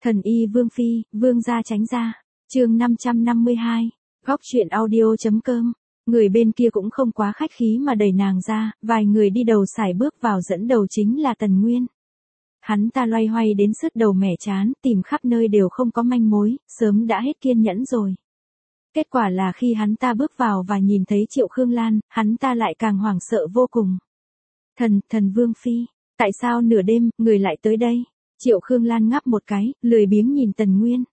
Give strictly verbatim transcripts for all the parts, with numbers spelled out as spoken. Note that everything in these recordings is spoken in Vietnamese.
Thần y Vương Phi, Vương gia tránh ra. Chương năm trăm năm mươi hai. Góc truyện audio.com. Người bên kia cũng không quá khách khí mà đẩy nàng ra, vài người đi đầu sải bước vào, dẫn đầu chính là Tần Nguyên. Hắn ta loay hoay đến sứt đầu mẻ chán, tìm khắp nơi đều không có manh mối, sớm đã hết kiên nhẫn rồi. Kết quả là khi hắn ta bước vào và nhìn thấy Triệu Khương Lan, hắn ta lại càng hoảng sợ vô cùng. Thần, thần Vương Phi, tại sao nửa đêm, người lại tới đây? Triệu Khương Lan ngáp một cái, lười biếng nhìn Tần Nguyên.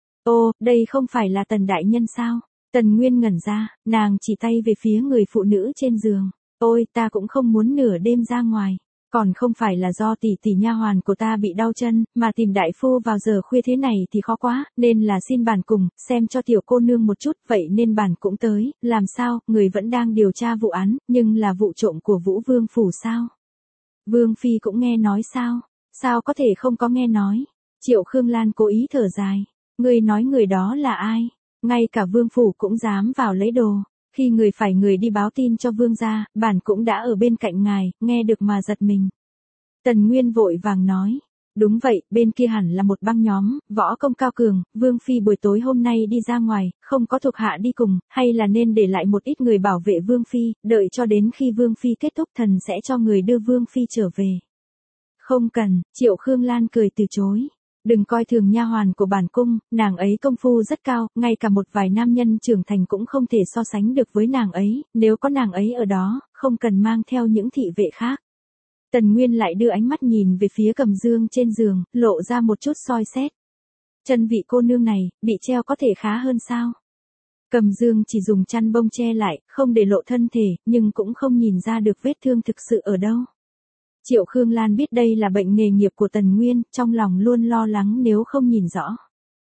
Ô, đây không phải là Tần đại nhân sao? Tần Nguyên ngẩn ra, nàng chỉ tay về phía người phụ nữ trên giường. Ôi, ta cũng không muốn nửa đêm ra ngoài. Còn không phải là do tỷ tỷ nha hoàn của ta bị đau chân, mà tìm đại phu vào giờ khuya thế này thì khó quá, nên là xin bản cùng, xem cho tiểu cô nương một chút, vậy nên bản cũng tới, làm sao, người vẫn đang điều tra vụ án, nhưng là vụ trộm của Vũ Vương phủ sao? Vương Phi cũng nghe nói sao? Sao có thể không có nghe nói? Triệu Khương Lan cố ý thở dài. Người nói người đó là ai? Ngay cả Vương phủ cũng dám vào lấy đồ. Khi người phải người đi báo tin cho Vương gia, bản cũng đã ở bên cạnh ngài, nghe được mà giật mình. Tần Nguyên vội vàng nói. Đúng vậy, bên kia hẳn là một băng nhóm, võ công cao cường, Vương Phi buổi tối hôm nay đi ra ngoài, không có thuộc hạ đi cùng, hay là nên để lại một ít người bảo vệ Vương Phi, đợi cho đến khi Vương Phi kết thúc thần sẽ cho người đưa Vương Phi trở về. Không cần, Triệu Khương Lan cười từ chối. Đừng coi thường nha hoàn của bản cung, nàng ấy công phu rất cao, ngay cả một vài nam nhân trưởng thành cũng không thể so sánh được với nàng ấy, nếu có nàng ấy ở đó, không cần mang theo những thị vệ khác. Tần Nguyên lại đưa ánh mắt nhìn về phía Cầm Dương trên giường, lộ ra một chút soi xét. Chân vị cô nương này, bị treo có thể khá hơn sao? Cầm Dương chỉ dùng chăn bông che lại, không để lộ thân thể, nhưng cũng không nhìn ra được vết thương thực sự ở đâu. Triệu Khương Lan biết đây là bệnh nghề nghiệp của Tần Nguyên, trong lòng luôn lo lắng nếu không nhìn rõ.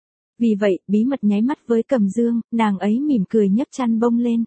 Vì vậy, bí mật nháy mắt với Cầm Dương, nàng ấy mỉm cười nhấc chăn bông lên.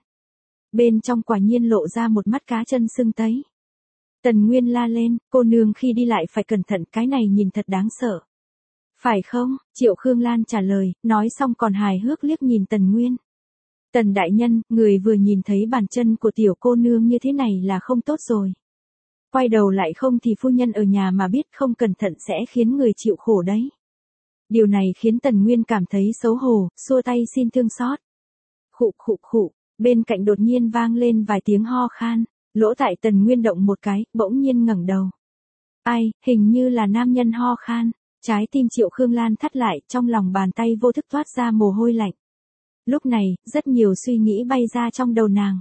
Bên trong quả nhiên lộ ra một mắt cá chân sưng tấy. Tần Nguyên la lên, cô nương khi đi lại phải cẩn thận, cái này nhìn thật đáng sợ. Phải không? Triệu Khương Lan trả lời, nói xong còn hài hước liếc nhìn Tần Nguyên. Tần đại nhân, người vừa nhìn thấy bàn chân của tiểu cô nương như thế này là không tốt rồi. Quay đầu lại không thì phu nhân ở nhà mà biết không cẩn thận sẽ khiến người chịu khổ đấy. Điều này khiến Tần Nguyên cảm thấy xấu hổ, xua tay xin thương xót. Khụ khụ khụ, bên cạnh đột nhiên vang lên vài tiếng ho khan, lỗ tai Tần Nguyên động một cái, bỗng nhiên ngẩng đầu. Ai, hình như là nam nhân ho khan, trái tim Triệu Khương Lan thắt lại, trong lòng bàn tay vô thức toát ra mồ hôi lạnh. Lúc này, rất nhiều suy nghĩ bay ra trong đầu nàng.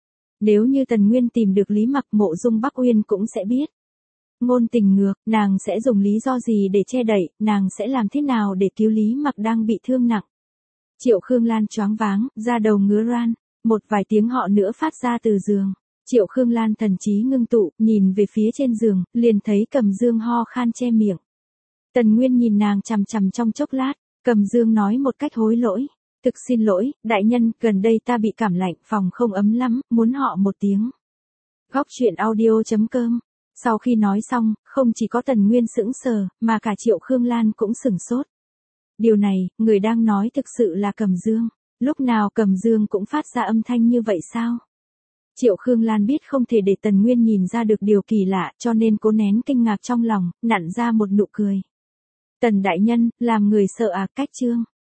Nếu như Tần Nguyên tìm được Lý Mặc, Mộ Dung Bắc Uyên cũng sẽ biết. Ngôn tình ngược, nàng sẽ dùng lý do gì để che đậy, nàng sẽ làm thế nào để cứu Lý Mặc đang bị thương nặng. Triệu Khương Lan choáng váng, da đầu ngứa ran, một vài tiếng họ nữa phát ra từ giường. Triệu Khương Lan thần trí ngưng tụ, nhìn về phía trên giường, liền thấy Cầm Dương ho khan che miệng. Tần Nguyên nhìn nàng chằm chằm trong chốc lát, Cầm Dương nói một cách hối lỗi. Thực xin lỗi, đại nhân, gần đây ta bị cảm lạnh, phòng không ấm lắm, muốn họ một tiếng. Góc truyện audio.com. Sau khi nói xong, không chỉ có Tần Nguyên sững sờ, mà cả Triệu Khương Lan cũng sửng sốt. Điều này, người đang nói thực sự là Cầm Dương. Lúc nào Cầm Dương cũng phát ra âm thanh như vậy sao? Triệu Khương Lan biết không thể để Tần Nguyên nhìn ra được điều kỳ lạ, cho nên cố nén kinh ngạc trong lòng, nặn ra một nụ cười. Tần đại nhân, làm người sợ à, cách chương.